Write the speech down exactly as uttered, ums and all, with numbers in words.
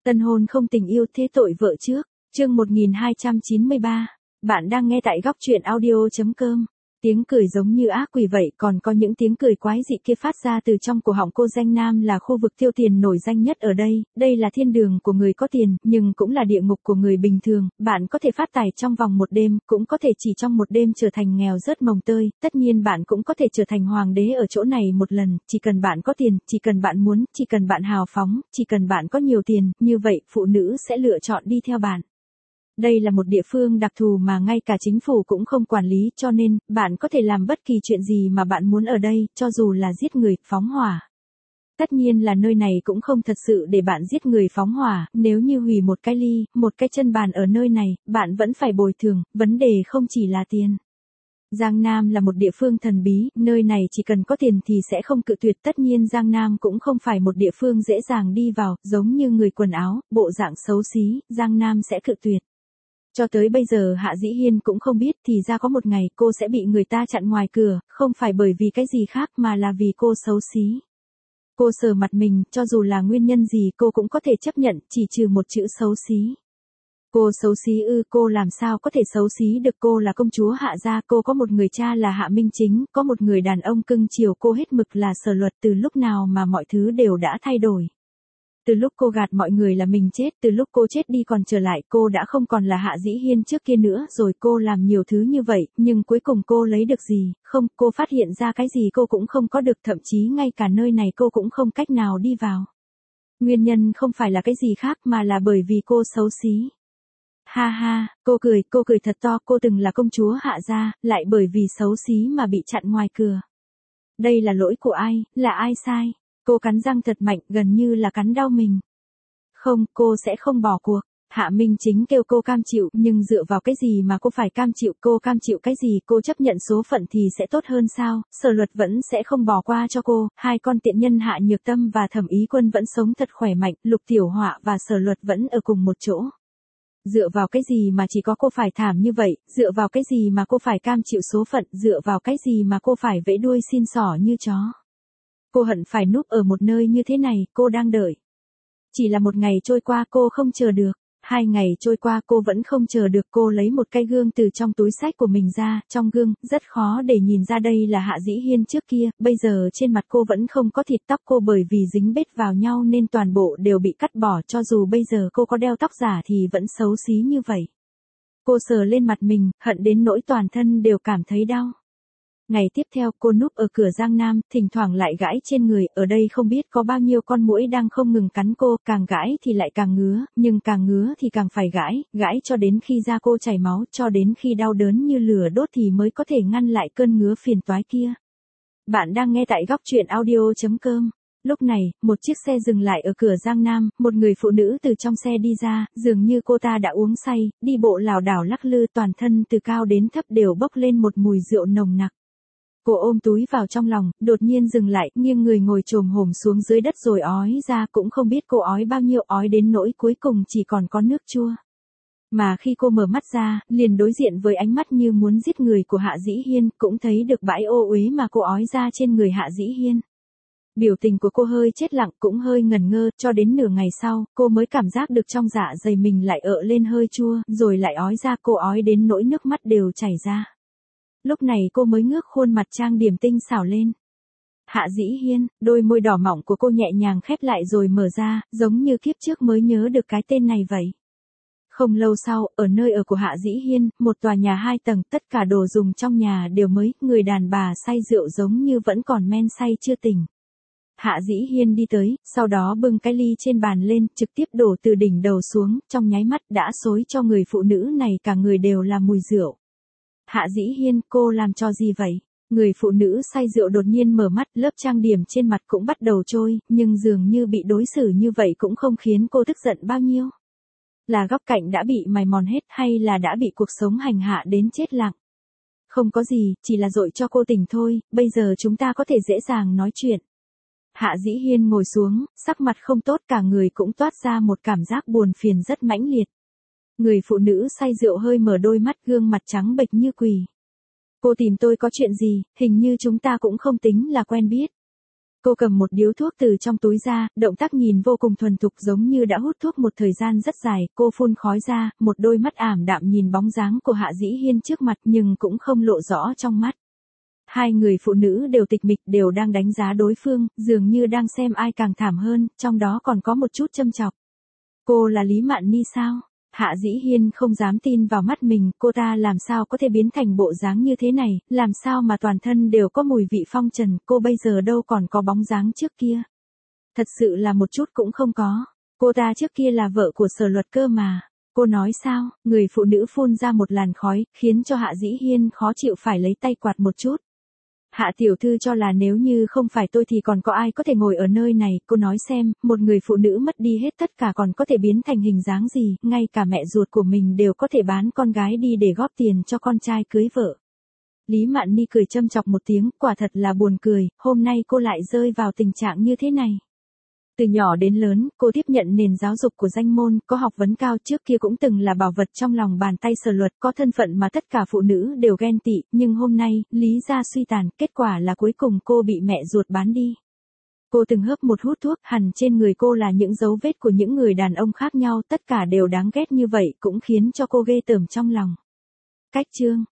Tân hôn không tình yêu thế tội vợ trước, chương một nghìn hai trăm chín mươi ba. Bạn đang nghe tại góc truyện audio.com. Tiếng cười giống như ác quỷ vậy, còn có những tiếng cười quái dị kia phát ra từ trong cổ họng cô. Danh Nam là khu vực tiêu tiền nổi danh nhất ở đây, đây là thiên đường của người có tiền, nhưng cũng là địa ngục của người bình thường. Bạn có thể phát tài trong vòng một đêm, cũng có thể chỉ trong một đêm trở thành nghèo rớt mồng tơi, tất nhiên bạn cũng có thể trở thành hoàng đế ở chỗ này một lần, chỉ cần bạn có tiền, chỉ cần bạn muốn, chỉ cần bạn hào phóng, chỉ cần bạn có nhiều tiền, như vậy phụ nữ sẽ lựa chọn đi theo bạn. Đây là một địa phương đặc thù mà ngay cả chính phủ cũng không quản lý, cho nên, bạn có thể làm bất kỳ chuyện gì mà bạn muốn ở đây, cho dù là giết người, phóng hỏa. Tất nhiên là nơi này cũng không thật sự để bạn giết người phóng hỏa, nếu như hủy một cái ly, một cái chân bàn ở nơi này, bạn vẫn phải bồi thường, vấn đề không chỉ là tiền. Giang Nam là một địa phương thần bí, nơi này chỉ cần có tiền thì sẽ không cự tuyệt. Tất nhiên Giang Nam cũng không phải một địa phương dễ dàng đi vào, giống như người quần áo, bộ dạng xấu xí, Giang Nam sẽ cự tuyệt. Cho tới bây giờ Hạ Dĩ Hiên cũng không biết thì ra có một ngày cô sẽ bị người ta chặn ngoài cửa, không phải bởi vì cái gì khác mà là vì cô xấu xí. Cô sờ mặt mình, cho dù là nguyên nhân gì cô cũng có thể chấp nhận, chỉ trừ một chữ xấu xí. Cô xấu xí ư? Cô làm sao có thể xấu xí được? Cô là công chúa Hạ gia, cô có một người cha là Hạ Minh Chính, có một người đàn ông cưng chiều cô hết mực là Sở Luật. Từ lúc nào mà mọi thứ đều đã thay đổi? Từ lúc cô gạt mọi người là mình chết, từ lúc cô chết đi còn trở lại, cô đã không còn là Hạ Dĩ Hiên trước kia nữa rồi. Cô làm nhiều thứ như vậy, nhưng cuối cùng cô lấy được gì? Không, cô phát hiện ra cái gì cô cũng không có được, thậm chí ngay cả nơi này cô cũng không cách nào đi vào. Nguyên nhân không phải là cái gì khác mà là bởi vì cô xấu xí. Ha ha, cô cười, cô cười thật to. Cô từng là công chúa Hạ gia, lại bởi vì xấu xí mà bị chặn ngoài cửa. Đây là lỗi của ai, là ai sai? Cô cắn răng thật mạnh, gần như là cắn đau mình. Không, cô sẽ không bỏ cuộc. Hạ Minh Chính kêu cô cam chịu, nhưng dựa vào cái gì mà cô phải cam chịu? Cô cam chịu cái gì? Cô chấp nhận số phận thì sẽ tốt hơn sao? Sở Luật vẫn sẽ không bỏ qua cho cô. Hai con tiện nhân Hạ Nhược Tâm và Thẩm Ý Quân vẫn sống thật khỏe mạnh, Lục Tiểu Họa và Sở Luật vẫn ở cùng một chỗ. Dựa vào cái gì mà chỉ có cô phải thảm như vậy? Dựa vào cái gì mà cô phải cam chịu số phận? Dựa vào cái gì mà cô phải vẫy đuôi xin xỏ như chó? Cô hận phải núp ở một nơi như thế này, cô đang đợi. Chỉ là một ngày trôi qua cô không chờ được, hai ngày trôi qua cô vẫn không chờ được. Cô lấy một cái gương từ trong túi xách của mình ra, trong gương, rất khó để nhìn ra đây là Hạ Dĩ Hiên trước kia. Bây giờ trên mặt cô vẫn không có thịt, tóc cô bởi vì dính bết vào nhau nên toàn bộ đều bị cắt bỏ, cho dù bây giờ cô có đeo tóc giả thì vẫn xấu xí như vậy. Cô sờ lên mặt mình, hận đến nỗi toàn thân đều cảm thấy đau. Ngày tiếp theo cô núp ở cửa Giang Nam, thỉnh thoảng lại gãi trên người, ở đây không biết có bao nhiêu con muỗi đang không ngừng cắn cô, càng gãi thì lại càng ngứa, nhưng càng ngứa thì càng phải gãi, gãi cho đến khi da cô chảy máu, cho đến khi đau đớn như lửa đốt thì mới có thể ngăn lại cơn ngứa phiền toái kia. Bạn đang nghe tại góc truyện audio.com. Lúc này, một chiếc xe dừng lại ở cửa Giang Nam, một người phụ nữ từ trong xe đi ra, dường như cô ta đã uống say, đi bộ lảo đảo lắc lư, toàn thân từ cao đến thấp đều bốc lên một mùi rượu nồng nặc. Cô ôm túi vào trong lòng, đột nhiên dừng lại, nghiêng người ngồi chồm hổm xuống dưới đất rồi ói ra, cũng không biết cô ói bao nhiêu, ói đến nỗi cuối cùng chỉ còn có nước chua. Mà khi cô mở mắt ra, liền đối diện với ánh mắt như muốn giết người của Hạ Dĩ Hiên, cũng thấy được bãi ô uế mà cô ói ra trên người Hạ Dĩ Hiên. Biểu tình của cô hơi chết lặng, cũng hơi ngẩn ngơ, cho đến nửa ngày sau, cô mới cảm giác được trong dạ dày mình lại ợ lên hơi chua, rồi lại ói ra. Cô ói đến nỗi nước mắt đều chảy ra. Lúc này cô mới ngước khuôn mặt trang điểm tinh xảo lên. Hạ Dĩ Hiên, đôi môi đỏ mỏng của cô nhẹ nhàng khép lại rồi mở ra, giống như kiếp trước mới nhớ được cái tên này vậy. Không lâu sau, ở nơi ở của Hạ Dĩ Hiên, một tòa nhà hai tầng, tất cả đồ dùng trong nhà đều mới, người đàn bà say rượu giống như vẫn còn men say chưa tỉnh. Hạ Dĩ Hiên đi tới, sau đó bưng cái ly trên bàn lên, trực tiếp đổ từ đỉnh đầu xuống, trong nháy mắt đã xối cho người phụ nữ này cả người đều là mùi rượu. Hạ Dĩ Hiên, cô làm cho gì vậy? Người phụ nữ say rượu đột nhiên mở mắt, lớp trang điểm trên mặt cũng bắt đầu trôi, nhưng dường như bị đối xử như vậy cũng không khiến cô tức giận bao nhiêu. Là góc cạnh đã bị mài mòn hết hay là đã bị cuộc sống hành hạ đến chết lặng? Không có gì, chỉ là dội cho cô tỉnh thôi, bây giờ chúng ta có thể dễ dàng nói chuyện. Hạ Dĩ Hiên ngồi xuống, sắc mặt không tốt, cả người cũng toát ra một cảm giác buồn phiền rất mãnh liệt. Người phụ nữ say rượu hơi mở đôi mắt, gương mặt trắng bệch như quỳ. Cô tìm tôi có chuyện gì? Hình như chúng ta cũng không tính là quen biết. Cô cầm một điếu thuốc từ trong túi ra, động tác nhìn vô cùng thuần thục giống như đã hút thuốc một thời gian rất dài, cô phun khói ra, một đôi mắt ảm đạm nhìn bóng dáng của Hạ Dĩ Hiên trước mặt nhưng cũng không lộ rõ trong mắt. Hai người phụ nữ đều tịch mịch, đều đang đánh giá đối phương, dường như đang xem ai càng thảm hơn, trong đó còn có một chút châm chọc. Cô là Lý Mạn Ni sao? Hạ Dĩ Hiên không dám tin vào mắt mình, cô ta làm sao có thể biến thành bộ dáng như thế này, làm sao mà toàn thân đều có mùi vị phong trần, cô bây giờ đâu còn có bóng dáng trước kia. Thật sự là một chút cũng không có, cô ta trước kia là vợ của Sở Luật cơ mà. Cô nói sao? Người phụ nữ phun ra một làn khói, khiến cho Hạ Dĩ Hiên khó chịu phải lấy tay quạt một chút. Hạ tiểu thư cho là nếu như không phải tôi thì còn có ai có thể ngồi ở nơi này, cô nói xem, một người phụ nữ mất đi hết tất cả còn có thể biến thành hình dáng gì, ngay cả mẹ ruột của mình đều có thể bán con gái đi để góp tiền cho con trai cưới vợ. Lý Mạn Ni cười châm chọc một tiếng, quả thật là buồn cười, hôm nay cô lại rơi vào tình trạng như thế này. Từ nhỏ đến lớn, cô tiếp nhận nền giáo dục của danh môn, có học vấn cao, trước kia cũng từng là bảo vật trong lòng bàn tay Sở Luật, có thân phận mà tất cả phụ nữ đều ghen tị, nhưng hôm nay, lý gia suy tàn, kết quả là cuối cùng cô bị mẹ ruột bán đi. Cô từng hớp một hút thuốc, hẳn trên người cô là những dấu vết của những người đàn ông khác nhau, tất cả đều đáng ghét như vậy cũng khiến cho cô ghê tởm trong lòng. Cách chương